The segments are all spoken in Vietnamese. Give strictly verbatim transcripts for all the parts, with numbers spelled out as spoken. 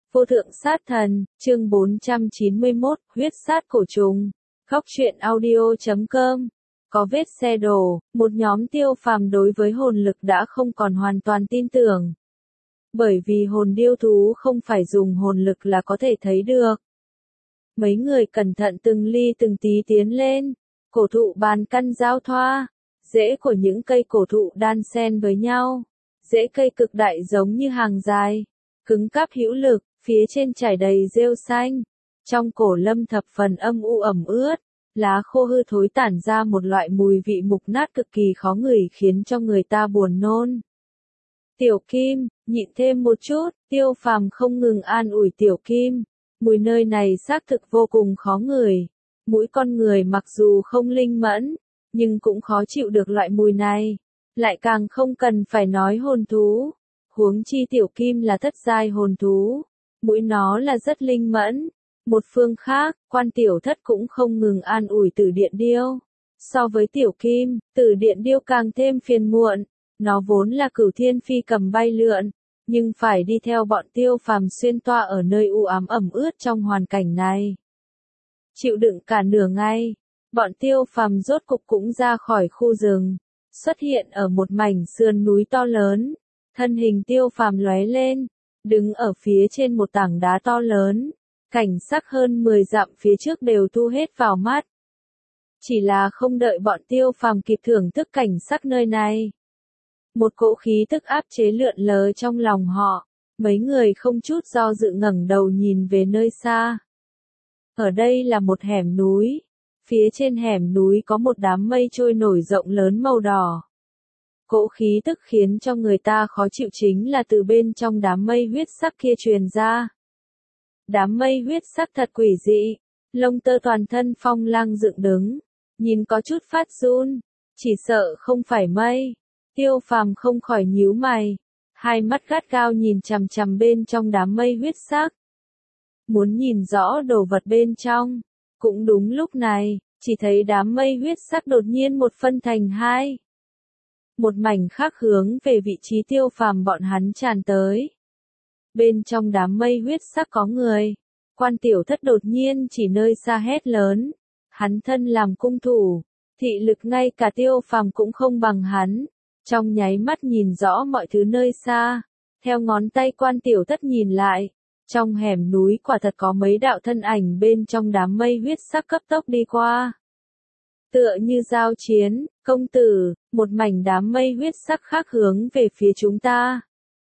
Vô thượng sát thần, chương bốn trăm chín mươi mốt, huyết sát cổ trùng. Góc truyện audio chấm com. Có vết xe đổ, một nhóm Tiêu Phàm đối với hồn lực đã không còn hoàn toàn tin tưởng. Bởi vì hồn điêu thú không phải dùng hồn lực là có thể thấy được. Mấy người cẩn thận từng ly từng tí tiến lên, cổ thụ bàn căn giao thoa, rễ của những cây cổ thụ đan xen với nhau, rễ cây cực đại giống như hàng dài, cứng cáp hữu lực, phía trên trải đầy rêu xanh. Trong cổ lâm thập phần âm u ẩm ướt, lá khô hư thối tản ra một loại mùi vị mục nát cực kỳ khó ngửi khiến cho người ta buồn nôn. Tiểu Kim, nhịn thêm một chút, Tiêu Phàm không ngừng an ủi Tiểu Kim. Mùi nơi này xác thực vô cùng khó ngửi. Mũi con người mặc dù không linh mẫn, nhưng cũng khó chịu được loại mùi này. Lại càng không cần phải nói hồn thú. Huống chi Tiểu Kim là thất giai hồn thú. Mũi nó là rất linh mẫn. Một phương khác, Quan Tiểu Thất cũng không ngừng an ủi Tử Điện Điêu. So với Tiểu Kim, Tử Điện Điêu càng thêm phiền muộn. Nó vốn là Cửu Thiên Phi cầm bay lượn, nhưng phải đi theo bọn Tiêu Phàm xuyên toa ở nơi u ám ẩm ướt trong hoàn cảnh này. Chịu đựng cả nửa ngày, bọn Tiêu Phàm rốt cục cũng ra khỏi khu rừng, xuất hiện ở một mảnh sườn núi to lớn. Thân hình Tiêu Phàm lóe lên, đứng ở phía trên một tảng đá to lớn, cảnh sắc hơn mười dặm phía trước đều thu hết vào mắt. Chỉ là không đợi bọn Tiêu Phàm kịp thưởng thức cảnh sắc nơi này, một cỗ khí tức áp chế lượn lờ trong lòng họ, mấy người không chút do dự ngẩng đầu nhìn về nơi xa. Ở đây là một hẻm núi, phía trên hẻm núi có một đám mây trôi nổi rộng lớn màu đỏ. Cỗ khí tức khiến cho người ta khó chịu chính là từ bên trong đám mây huyết sắc kia truyền ra. Đám mây huyết sắc thật quỷ dị, lông tơ toàn thân phong lang dựng đứng, nhìn có chút phát run, chỉ sợ không phải mây. Tiêu Phàm không khỏi nhíu mày, hai mắt gắt gao nhìn chằm chằm bên trong đám mây huyết sắc. Muốn nhìn rõ đồ vật bên trong, cũng đúng lúc này, chỉ thấy đám mây huyết sắc đột nhiên một phân thành hai. Một mảnh khác hướng về vị trí Tiêu Phàm bọn hắn tràn tới. Bên trong đám mây huyết sắc có người. Quan Tiểu Thất đột nhiên chỉ nơi xa hét lớn. Hắn thân làm cung thủ, thị lực ngay cả Tiêu Phàm cũng không bằng hắn. Trong nháy mắt nhìn rõ mọi thứ nơi xa, theo ngón tay Quan Tiểu Thất nhìn lại, trong hẻm núi quả thật có mấy đạo thân ảnh bên trong đám mây huyết sắc cấp tốc đi qua. Tựa như giao chiến, công tử, một mảnh đám mây huyết sắc khác hướng về phía chúng ta.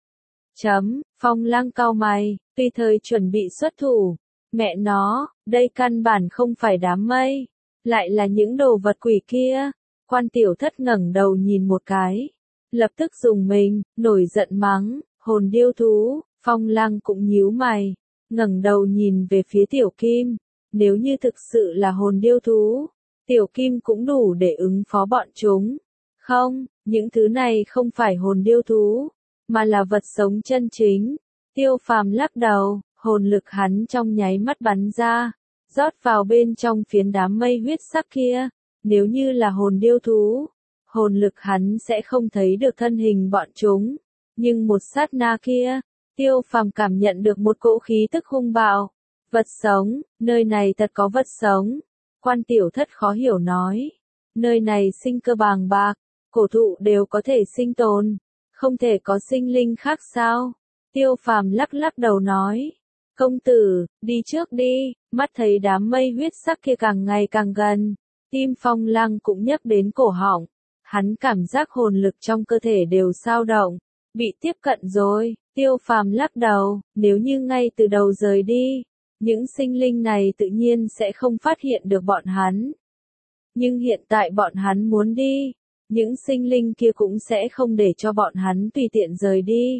Chấm, Phong Lang cau mày, tùy thời chuẩn bị xuất thủ. Mẹ nó, đây căn bản không phải đám mây, lại là những đồ vật quỷ kia. Quan Tiểu Thất ngẩng đầu nhìn một cái, lập tức dùng mình, nổi giận mắng, hồn điêu thú. Phong Lang cũng nhíu mày, ngẩng đầu nhìn về phía Tiểu Kim, nếu như thực sự là hồn điêu thú, Tiểu Kim cũng đủ để ứng phó bọn chúng. Không, những thứ này không phải hồn điêu thú, mà là vật sống chân chính. Tiêu Phàm lắc đầu, hồn lực hắn trong nháy mắt bắn ra, rót vào bên trong phiến đám mây huyết sắc kia. Nếu như là hồn điêu thú, hồn lực hắn sẽ không thấy được thân hình bọn chúng. Nhưng một sát na kia, Tiêu Phàm cảm nhận được một cỗ khí tức hung bạo. Vật sống, nơi này thật có vật sống. Quan Tiểu Thất khó hiểu nói. Nơi này sinh cơ bàng bạc, cổ thụ đều có thể sinh tồn. Không thể có sinh linh khác sao? Tiêu Phàm lắc lắc đầu nói. Công tử, đi trước đi. Mắt thấy đám mây huyết sắc kia càng ngày càng gần. Tim Phong Lang cũng nhấc đến cổ họng, hắn cảm giác hồn lực trong cơ thể đều dao động, bị tiếp cận rồi. Tiêu Phàm lắc đầu, nếu như ngay từ đầu rời đi, những sinh linh này tự nhiên sẽ không phát hiện được bọn hắn. Nhưng hiện tại bọn hắn muốn đi, những sinh linh kia cũng sẽ không để cho bọn hắn tùy tiện rời đi.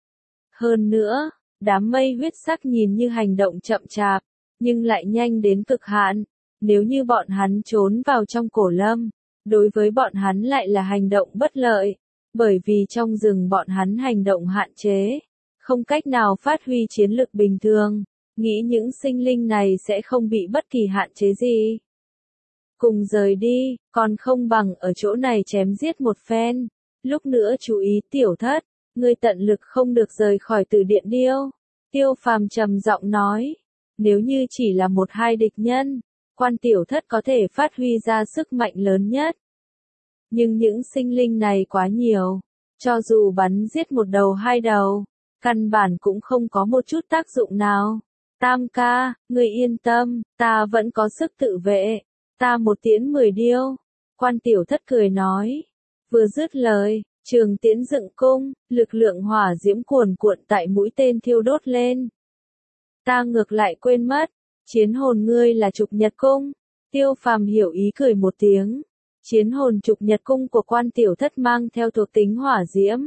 Hơn nữa, đám mây huyết sắc nhìn như hành động chậm chạp, nhưng lại nhanh đến cực hạn. Nếu như bọn hắn trốn vào trong cổ lâm, đối với bọn hắn lại là hành động bất lợi, bởi vì trong rừng bọn hắn hành động hạn chế, không cách nào phát huy chiến lực bình thường, nghĩ những sinh linh này sẽ không bị bất kỳ hạn chế gì. Cùng rời đi, còn không bằng ở chỗ này chém giết một phen. Lúc nữa chú ý Tiểu Thất, ngươi tận lực không được rời khỏi Tử Điện Điêu. Tiêu Phàm trầm giọng nói, nếu như chỉ là một hai địch nhân, Quan Tiểu Thất có thể phát huy ra sức mạnh lớn nhất. Nhưng những sinh linh này quá nhiều, cho dù bắn giết một đầu hai đầu, căn bản cũng không có một chút tác dụng nào. Tam ca, người yên tâm, ta vẫn có sức tự vệ, ta một tiễn mười điêu. Quan Tiểu Thất cười nói, vừa dứt lời, trường tiễn dựng cung, lực lượng hỏa diễm cuồn cuộn tại mũi tên thiêu đốt lên. Ta ngược lại quên mất, chiến hồn ngươi là Trục Nhật Cung. Tiêu Phàm hiểu ý cười một tiếng. Chiến hồn Trục Nhật Cung của Quan Tiểu Thất mang theo thuộc tính hỏa diễm.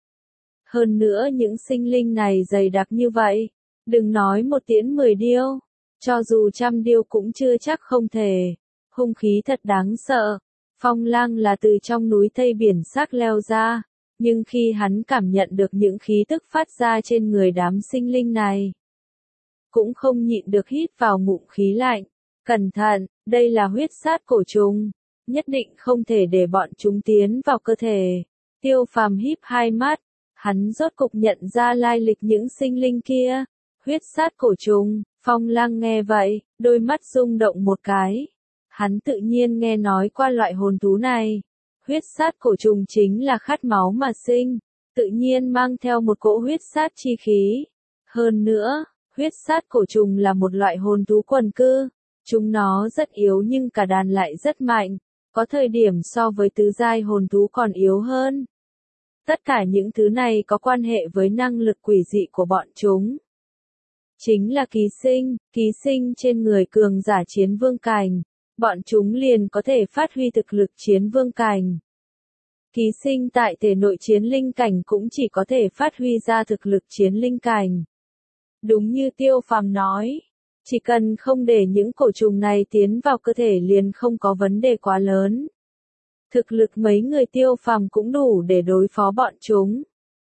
Hơn nữa những sinh linh này dày đặc như vậy, đừng nói một tiễn mười điêu, cho dù trăm điêu cũng chưa chắc không thể. Hung khí thật đáng sợ. Phong Lang là từ trong núi Tây Biển Sắc leo ra, nhưng khi hắn cảm nhận được những khí tức phát ra trên người đám sinh linh này, cũng không nhịn được hít vào ngụm khí lạnh. Cẩn thận, đây là huyết sát cổ trùng, nhất định không thể để bọn chúng tiến vào cơ thể. Tiêu Phàm híp hai mắt, hắn rốt cục nhận ra lai lịch những sinh linh kia. Huyết sát cổ trùng, Phong Lang nghe vậy, đôi mắt rung động một cái. Hắn tự nhiên nghe nói qua loại hồn thú này. Huyết sát cổ trùng chính là khát máu mà sinh, tự nhiên mang theo một cỗ huyết sát chi khí. Hơn nữa, huyết sát cổ trùng là một loại hồn thú quần cư. Chúng nó rất yếu nhưng cả đàn lại rất mạnh, có thời điểm so với tứ giai hồn thú còn yếu hơn. Tất cả những thứ này có quan hệ với năng lực quỷ dị của bọn chúng. Chính là ký sinh, ký sinh trên người cường giả chiến vương cảnh, bọn chúng liền có thể phát huy thực lực chiến vương cảnh. Ký sinh tại thể nội chiến linh cảnh cũng chỉ có thể phát huy ra thực lực chiến linh cảnh. Đúng như Tiêu Phàm nói, chỉ cần không để những cổ trùng này tiến vào cơ thể liền không có vấn đề quá lớn. Thực lực mấy người Tiêu Phàm cũng đủ để đối phó bọn chúng.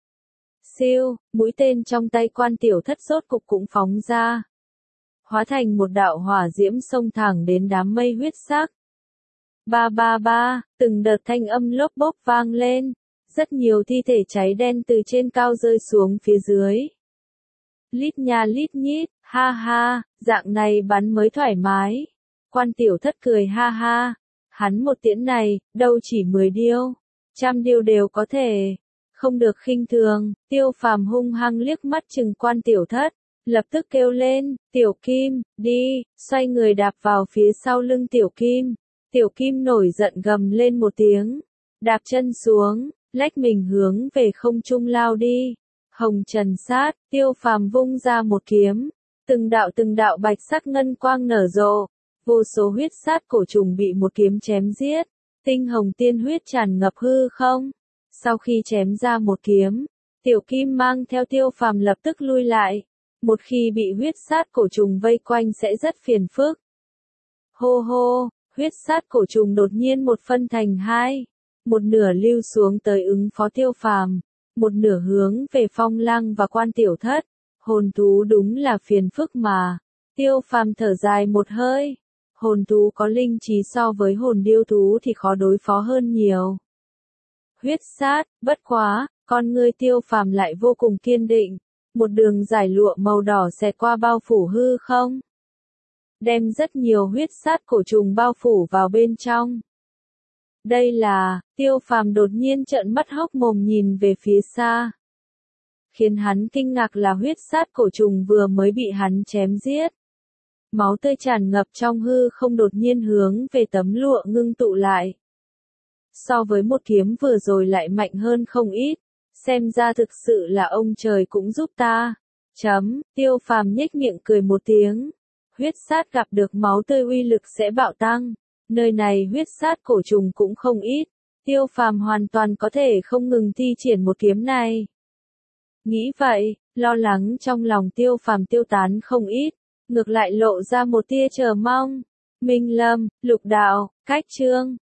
Siêu, mũi tên trong tay Quan Tiểu Thất rốt cục cũng phóng ra, hóa thành một đạo hỏa diễm xông thẳng đến đám mây huyết sắc. Ba ba ba, từng đợt thanh âm lốp bốp vang lên, rất nhiều thi thể cháy đen từ trên cao rơi xuống phía dưới. Lít nha lít nhít, ha ha, dạng này bắn mới thoải mái. Quan Tiểu Thất cười ha ha, hắn một tiễn này, đâu chỉ mười điêu, trăm điêu đều có thể. Không được khinh thường. Tiêu Phàm hung hăng liếc mắt chừng Quan Tiểu Thất, lập tức kêu lên, Tiểu Kim, đi, xoay người đạp vào phía sau lưng Tiểu Kim. Tiểu Kim nổi giận gầm lên một tiếng, đạp chân xuống, lách mình hướng về không trung lao đi. Hồng Trần Sát, Tiêu Phàm vung ra một kiếm, từng đạo từng đạo bạch sắc ngân quang nở rộ, vô số huyết sát cổ trùng bị một kiếm chém giết, tinh hồng tiên huyết tràn ngập hư không. Sau khi chém ra một kiếm, Tiểu Kim mang theo Tiêu Phàm lập tức lui lại. Một khi bị huyết sát cổ trùng vây quanh sẽ rất phiền phức. Hô hô, huyết sát cổ trùng đột nhiên một phân thành hai. Một nửa lưu xuống tới ứng phó Tiêu Phàm, một nửa hướng về Phong Lang và Quan Tiểu Thất. Hồn thú đúng là phiền phức mà. Tiêu Phàm thở dài một hơi. Hồn thú có linh trí so với hồn điêu thú thì khó đối phó hơn nhiều. Huyết sát, bất quá, con ngươi Tiêu Phàm lại vô cùng kiên định. Một đường giải lụa màu đỏ xẹt qua bao phủ hư không, đem rất nhiều huyết sát cổ trùng bao phủ vào bên trong. Đây là, Tiêu Phàm đột nhiên trợn mắt hốc mồm nhìn về phía xa. Khiến hắn kinh ngạc là huyết sát cổ trùng vừa mới bị hắn chém giết. Máu tươi tràn ngập trong hư không đột nhiên hướng về tấm lụa ngưng tụ lại. So với một kiếm vừa rồi lại mạnh hơn không ít. Xem ra thực sự là ông trời cũng giúp ta. Chấm, Tiêu Phàm nhếch miệng cười một tiếng. Huyết sát gặp được máu tươi uy lực sẽ bạo tăng. Nơi này huyết sát cổ trùng cũng không ít. Tiêu Phàm hoàn toàn có thể không ngừng thi triển một kiếm này. Nghĩ vậy, lo lắng trong lòng Tiêu Phàm tiêu tán không ít. Ngược lại lộ ra một tia chờ mong. Minh Lâm, Lục Đạo, Cách Chương.